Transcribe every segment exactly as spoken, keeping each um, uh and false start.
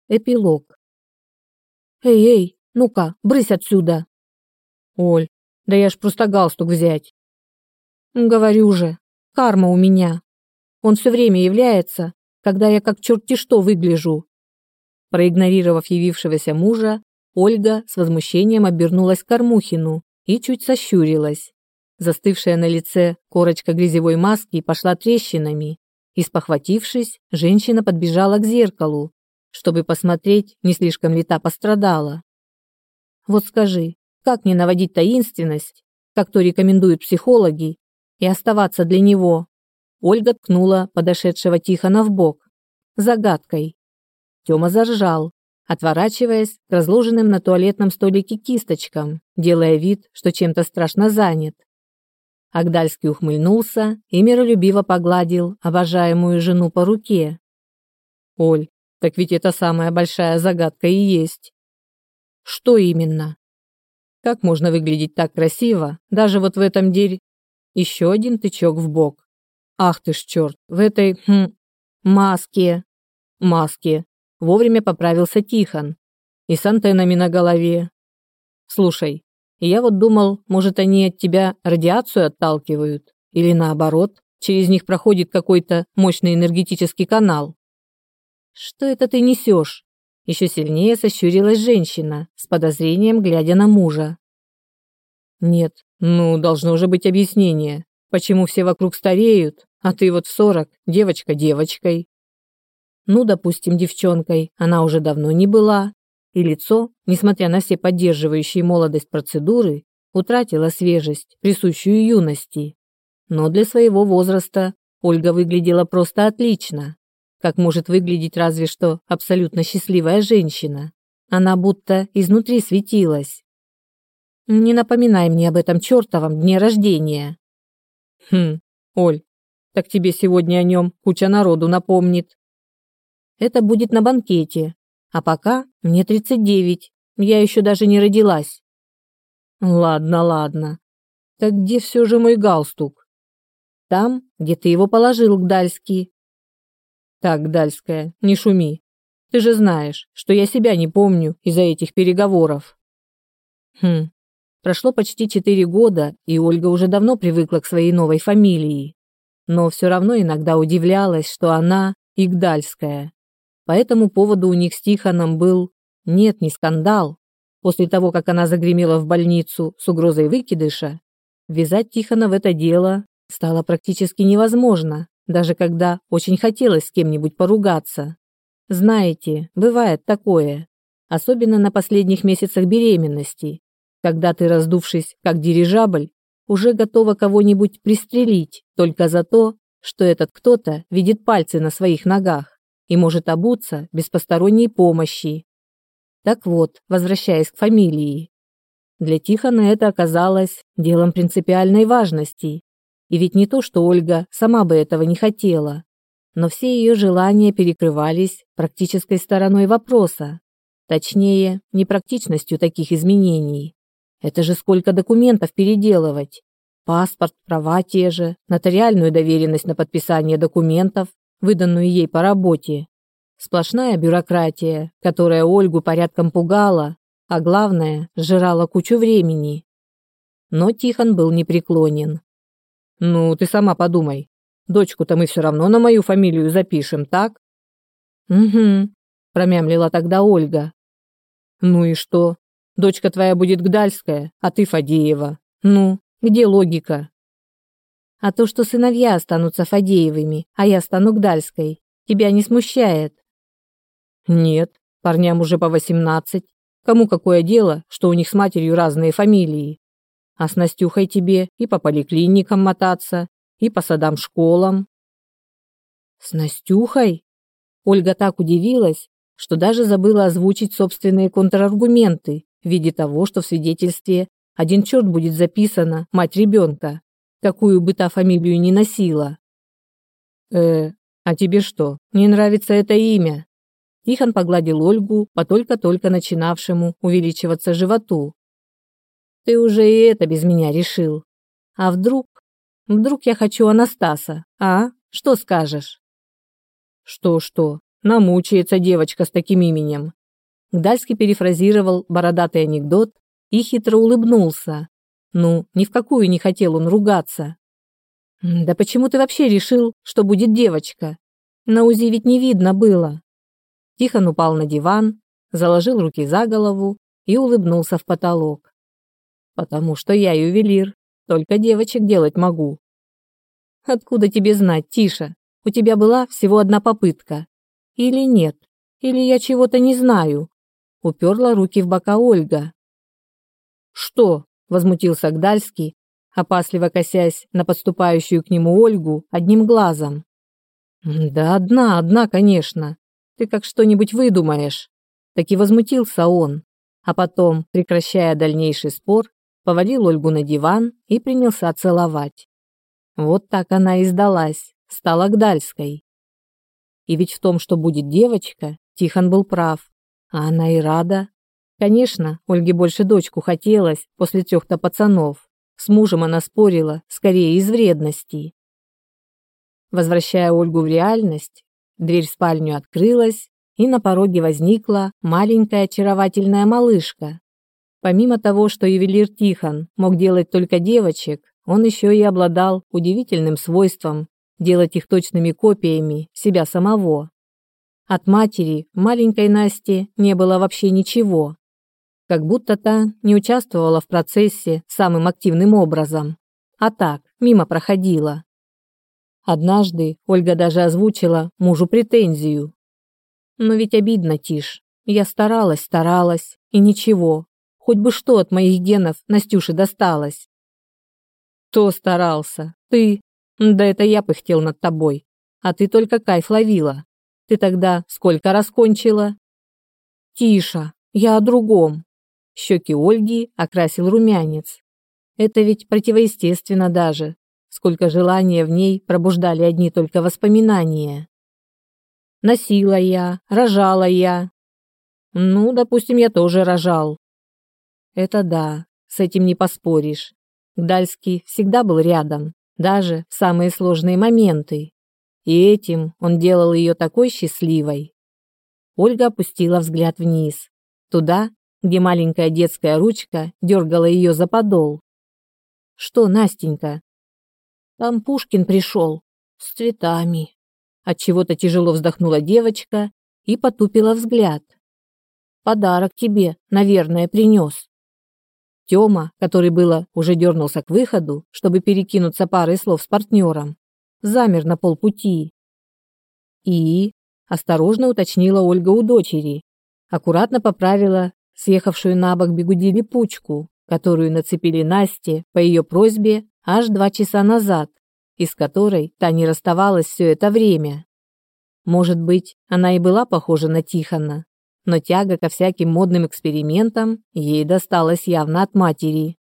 Эпилог. «Эй, эй, ну-ка, брысь отсюда!» «Оль, да я ж просто галстук взять!» «Говорю же, карма у меня. Он все время является, когда я как черти что выгляжу». Проигнорировав явившегося мужа, Ольга с возмущением обернулась к Кормухину и чуть сощурилась. Застывшая на лице корочка грязевой маски пошла трещинами, и, спохватившись, женщина подбежала к зеркалу, чтобы посмотреть, не слишком ли та пострадала. «Вот скажи, как не наводить таинственность, как то рекомендуют психологи, и оставаться для него?» Ольга ткнула подошедшего Тихона в бок. Загадкой. Тёма заржал, отворачиваясь к разложенным на туалетном столике кисточкам, делая вид, что чем-то страшно занят. Агдальский ухмыльнулся и миролюбиво погладил обожаемую жену по руке. «Оль, так ведь это самая большая загадка и есть». «Что именно?» «Как можно выглядеть так красиво, даже вот в этом деле?» Еще один тычок в бок. «Ах ты ж черт, в этой, хм, маске». «Маске», вовремя поправился Тихон. «И с антеннами на голове». «Слушай, я вот думал, может, они от тебя радиацию отталкивают? Или наоборот, через них проходит какой-то мощный энергетический канал?» «Что это ты несешь?» Еще сильнее сощурилась женщина, с подозрением глядя на мужа. «Нет, ну, должно уже быть объяснение, почему все вокруг стареют, а ты вот в сорок, девочка девочкой». Ну, допустим, девчонкой она уже давно не была, и лицо, несмотря на все поддерживающие молодость процедуры, утратило свежесть, присущую юности. Но для своего возраста Ольга выглядела просто отлично, как может выглядеть разве что абсолютно счастливая женщина. Она будто изнутри светилась. «Не напоминай мне об этом чертовом дне рождения». «Хм, Оль, так тебе сегодня о нем куча народу напомнит». «Это будет на банкете, а пока мне тридцать девять, я еще даже не родилась». «Ладно, ладно. Так где все же мой галстук?» «Там, где ты его положил, Гдальский». «Так, Дальская, не шуми. Ты же знаешь, что я себя не помню из-за этих переговоров». Хм. Прошло почти четыре года, и Ольга уже давно привыкла к своей новой фамилии. Но все равно иногда удивлялась, что она Игдальская. По этому поводу у них с Тихоном был, нет, не скандал. После того, как она загремела в больницу с угрозой выкидыша, ввязать Тихона в это дело стало практически невозможно, даже когда очень хотелось с кем-нибудь поругаться. Знаете, бывает такое, особенно на последних месяцах беременности, когда ты, раздувшись как дирижабль, уже готова кого-нибудь пристрелить только за то, что этот кто-то видит пальцы на своих ногах и может обуться без посторонней помощи. Так вот, возвращаясь к фамилии. Для Тихона это оказалось делом принципиальной важности. И ведь не то, что Ольга сама бы этого не хотела, но все ее желания перекрывались практической стороной вопроса. Точнее, непрактичностью таких изменений. Это же сколько документов переделывать. Паспорт, права те же, нотариальную доверенность на подписание документов, выданную ей по работе. Сплошная бюрократия, которая Ольгу порядком пугала, а главное, сжирала кучу времени. Но Тихон был непреклонен. «Ну, ты сама подумай. Дочку-то мы все равно на мою фамилию запишем, так?» «Угу», – промямлила тогда Ольга. «Ну и что? Дочка твоя будет Гдальская, а ты Фадеева. Ну, где логика?» «А то, что сыновья останутся Фадеевыми, а я стану Гдальской, тебя не смущает?» «Нет, парням уже по восемнадцать. Кому какое дело, что у них с матерью разные фамилии? А с Настюхой тебе и по поликлиникам мотаться, и по садам-школам». «С Настюхой?» Ольга так удивилась, что даже забыла озвучить собственные контраргументы в виде того, что в свидетельстве один черт будет записана мать ребенка, какую бы та фамилию ни носила. «Э, а тебе что, не нравится это имя?» Тихон погладил Ольгу по только-только начинавшему увеличиваться животу. «Ты уже и это без меня решил. А вдруг? Вдруг я хочу Анастаса, а? Что скажешь?» «Что-что? намучается девочка с таким именем. Гдальский перефразировал бородатый анекдот и хитро улыбнулся. Ну, ни в какую не хотел он ругаться. Да почему ты вообще решил, что будет девочка? На УЗИ ведь не видно было. Тихон упал на диван, заложил руки за голову и улыбнулся в потолок. Потому что я ювелир, только девочек делать могу. Откуда тебе знать, Тиша? У тебя была всего одна попытка. Или нет? Или я чего-то не знаю? Уперла руки в бока Ольга. Что? Возмутился Гдальский, опасливо косясь на подступающую к нему Ольгу одним глазом. Да одна, одна, конечно. Ты как что-нибудь выдумаешь. Так и возмутился он, а потом, прекращая дальнейший спор, повалил Ольгу на диван и принялся целовать. Вот так она и сдалась, стала Гдальской. И ведь в том, что будет девочка, Тихон был прав, а она и рада. Конечно, Ольге больше дочку хотелось после трех-то пацанов. С мужем она спорила, скорее из вредности. Возвращая Ольгу в реальность, дверь в спальню открылась, и на пороге возникла маленькая очаровательная малышка. Помимо того, что ювелир Тихон мог делать только девочек, он еще и обладал удивительным свойством делать их точными копиями себя самого. От матери маленькой Насти не было вообще ничего. Как будто та не участвовала в процессе самым активным образом, а так, мимо проходила. Однажды Ольга даже озвучила мужу претензию. Но ведь обидно, Тиш. Я старалась, старалась, и ничего. Хоть бы что от моих генов Настюше досталось. Кто старался? Ты. Да это я пыхтел над тобой. А ты только кайф ловила. Ты тогда сколько раз кончила? Тиша, я о другом. Щеки Ольги окрасил румянец. Это ведь противоестественно даже. Сколько желания в ней пробуждали одни только воспоминания. Носила я, рожала я. Ну, допустим, я тоже рожал. Это да, с этим не поспоришь. Гдальский всегда был рядом, даже в самые сложные моменты. И этим он делал ее такой счастливой. Ольга опустила взгляд вниз, туда, где маленькая детская ручка дергала ее за подол. Что, Настенька? Там Пушкин пришел с цветами. Отчего-то тяжело вздохнула девочка и потупила взгляд. Подарок тебе, наверное, принес. Тёма, который было уже дернулся к выходу, чтобы перекинуться парой слов с партнером, замер на полпути. И осторожно уточнила Ольга у дочери, аккуратно поправила съехавшую на бок бигуди липучку, которую нацепили Насте по ее просьбе аж два часа назад, из которой та не расставалась все это время. Может быть, она и была похожа на Тихона, но тяга ко всяким модным экспериментам ей досталась явно от матери.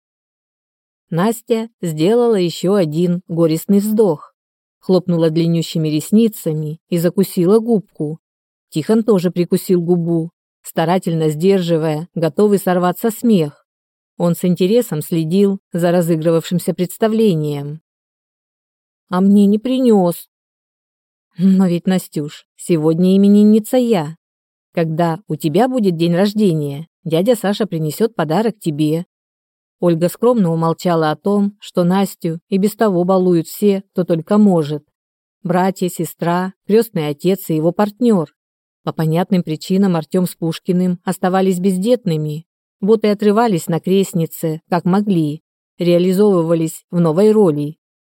Настя сделала еще один горестный вздох, хлопнула длиннющими ресницами и закусила губку. Тихон тоже прикусил губу, старательно сдерживая готовый сорваться смех. Он с интересом следил за разыгрывавшимся представлением. «А мне не принес». «Но ведь, Настюш, сегодня именинница я. Когда у тебя будет день рождения, дядя Саша принесет подарок тебе». Ольга скромно умолчала о том, что Настю и без того балуют все, кто только может. Братья, сестра, крестный отец и его партнер. По понятным причинам Артем с Пушкиным оставались бездетными, вот и отрывались на крестнице, как могли, реализовывались в новой роли.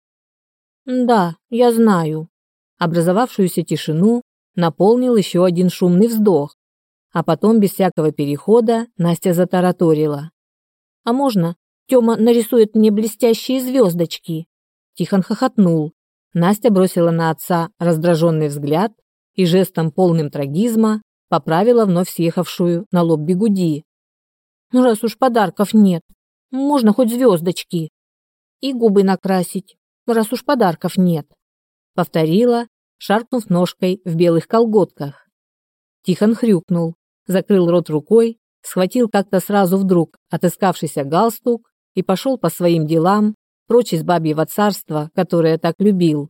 «Да, я знаю». Образовавшуюся тишину наполнил еще один шумный вздох, а потом без всякого перехода Настя затараторила. «А можно Тёма нарисует мне блестящие звездочки?» Тихон хохотнул. Настя бросила на отца раздраженный взгляд и жестом полным трагизма поправила вновь съехавшую на лоб бигуди. «Ну, раз уж подарков нет, можно хоть звездочки. И губы накрасить, раз уж подарков нет», повторила, шаркнув ножкой в белых колготках. Тихон хрюкнул, закрыл рот рукой, схватил как-то сразу вдруг отыскавшийся галстук и пошел по своим делам, прочь из бабьего царства, которое так любил.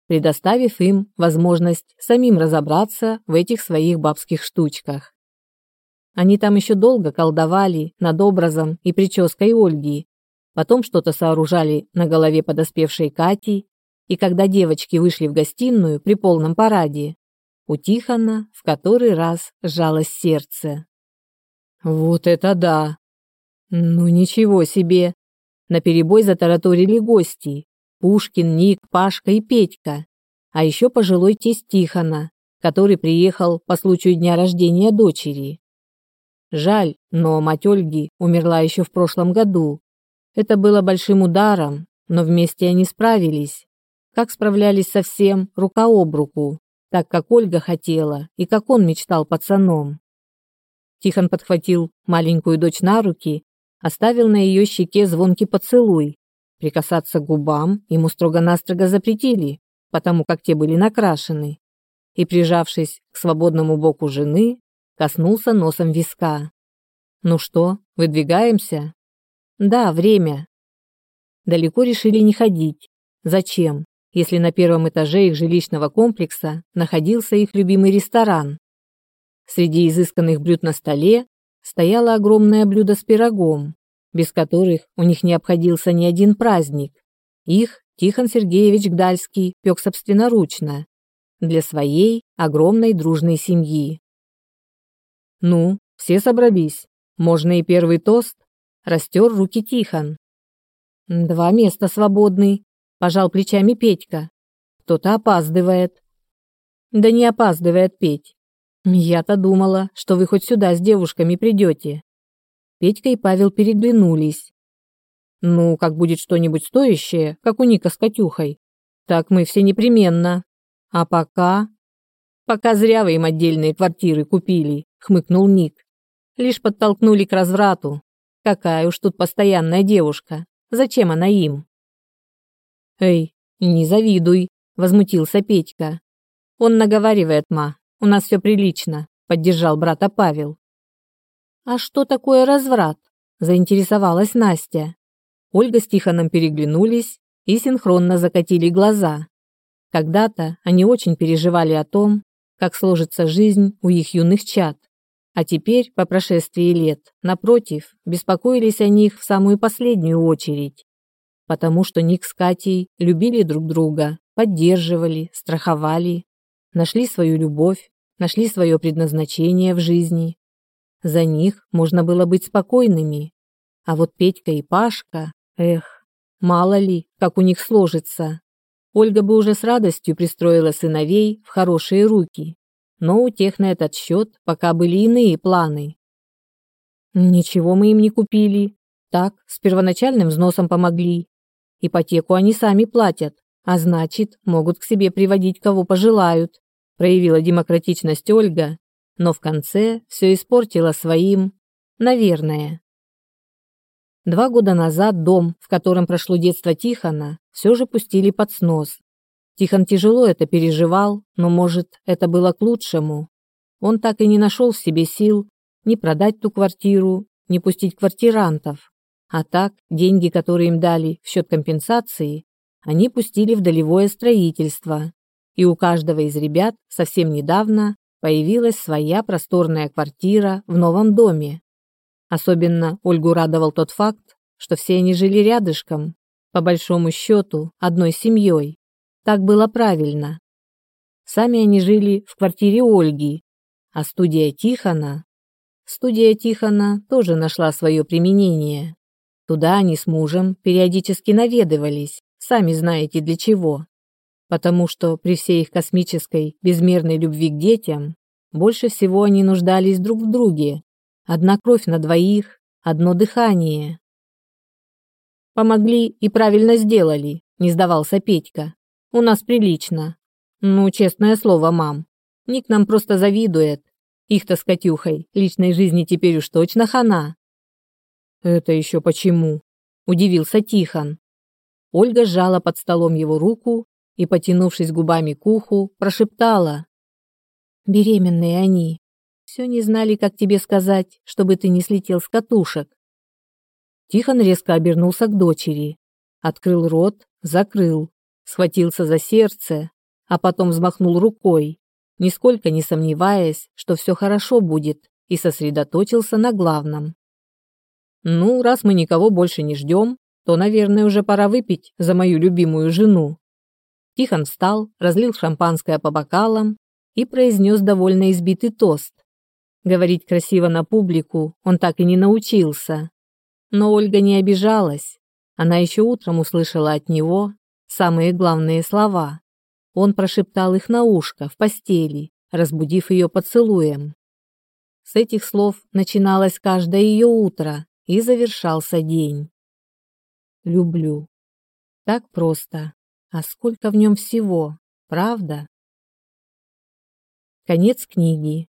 предоставив им возможность самим разобраться в этих своих бабских штучках. Они там еще долго колдовали над образом и прической Ольги, потом что-то сооружали на голове подоспевшей Кати, и когда девочки вышли в гостиную при полном параде, у Тихона в который раз сжалось сердце. Вот это да! Ну ничего себе! Наперебой затараторили гости: Пушкин, Ник, Пашка и Петька, а еще пожилой тесть Тихона, который приехал по случаю дня рождения дочери. Жаль, но мать Ольги умерла еще в прошлом году. Это было большим ударом, но вместе они справились. Как справлялись со всем рука об руку, так как Ольга хотела и как он мечтал пацаном. Тихон подхватил маленькую дочь на руки, оставил на ее щеке звонкий поцелуй. Прикасаться к губам ему строго-настрого запретили, потому как те были накрашены. И, прижавшись к свободному боку жены, коснулся носом виска. «Ну что, выдвигаемся?» «Да, время». Далеко решили не ходить. Зачем, если на первом этаже их жилищного комплекса находился их любимый ресторан? Среди изысканных блюд на столе стояло огромное блюдо с пирогом, без которых у них не обходился ни один праздник. Их Тихон Сергеевич Гдальский пек собственноручно для своей огромной дружной семьи. «Ну, все собрались. Можно и первый тост?» – растер руки Тихон. «Два места свободны», – пожал плечами Петька. «Кто-то опаздывает». «Да не опаздывает Петь. Я-то думала, что вы хоть сюда с девушками придете». Петька и Павел переглянулись. «Ну, как будет что-нибудь стоящее, как у Ника с Катюхой, так мы все непременно. А пока...» «Пока зря вы им отдельные квартиры купили», — хмыкнул Ник. «Лишь подтолкнули к разврату. Какая уж тут постоянная девушка. Зачем она им?» «Эй, не завидуй», — возмутился Петька. «Он наговаривает, ма. У нас все прилично», — поддержал брата Павел. «А что такое разврат?» – заинтересовалась Настя. Ольга с Тихоном переглянулись и синхронно закатили глаза. Когда-то они очень переживали о том, как сложится жизнь у их юных чад, а теперь, по прошествии лет, напротив, беспокоились о них в самую последнюю очередь, потому что Ник с Катей любили друг друга, поддерживали, страховали, нашли свою любовь, нашли свое предназначение в жизни. За них можно было быть спокойными. А вот Петька и Пашка, эх, мало ли, как у них сложится. Ольга бы уже с радостью пристроила сыновей в хорошие руки, но у тех на этот счет пока были иные планы. Ничего мы им не купили. Так, с первоначальным взносом помогли. Ипотеку они сами платят, а значит, могут к себе приводить кого пожелают, проявила демократичность Ольга, но в конце все испортила своим, наверное. Два года назад дом, в котором прошло детство Тихона, все же пустили под снос. Тихон тяжело это переживал, но, может, это было к лучшему. Он так и не нашел в себе сил ни продать ту квартиру, ни пустить квартирантов. А так, деньги, которые им дали в счет компенсации, они пустили в долевое строительство. И у каждого из ребят совсем недавно появилась своя просторная квартира в новом доме. Особенно Ольгу радовал тот факт, что все они жили рядышком, по большому счету, одной семьей. Так было правильно. Сами они жили в квартире Ольги, а студия Тихона... Студия Тихона тоже нашла свое применение. Туда они с мужем периодически наведывались, сами знаете для чего. Потому что при всей их космической, безмерной любви к детям, больше всего они нуждались друг в друге. Одна кровь на двоих, одно дыхание. «Помогли и правильно сделали», — не сдавался Петька. «У нас прилично. Ну, честное слово, мам. Ник нам просто завидует. Их-то с Катюхой личной жизни теперь уж точно хана». «Это еще почему?» — удивился Тихон. Ольга сжала под столом его руку и, потянувшись губами к уху, прошептала: «Беременные они. Все не знали, как тебе сказать, чтобы ты не слетел с катушек». Тихон резко обернулся к дочери. Открыл рот, закрыл, схватился за сердце, а потом взмахнул рукой, нисколько не сомневаясь, что все хорошо будет, и сосредоточился на главном. «Ну, раз мы никого больше не ждем, то, наверное, уже пора выпить за мою любимую жену». Тихон встал, разлил шампанское по бокалам и произнес довольно избитый тост. Говорить красиво на публику он так и не научился. Но Ольга не обижалась. Она еще утром услышала от него самые главные слова. Он прошептал их на ушко в постели, разбудив ее поцелуем. С этих слов начиналось каждое ее утро и завершался день. «Люблю». Так просто. А сколько в нем всего, правда? Конец книги.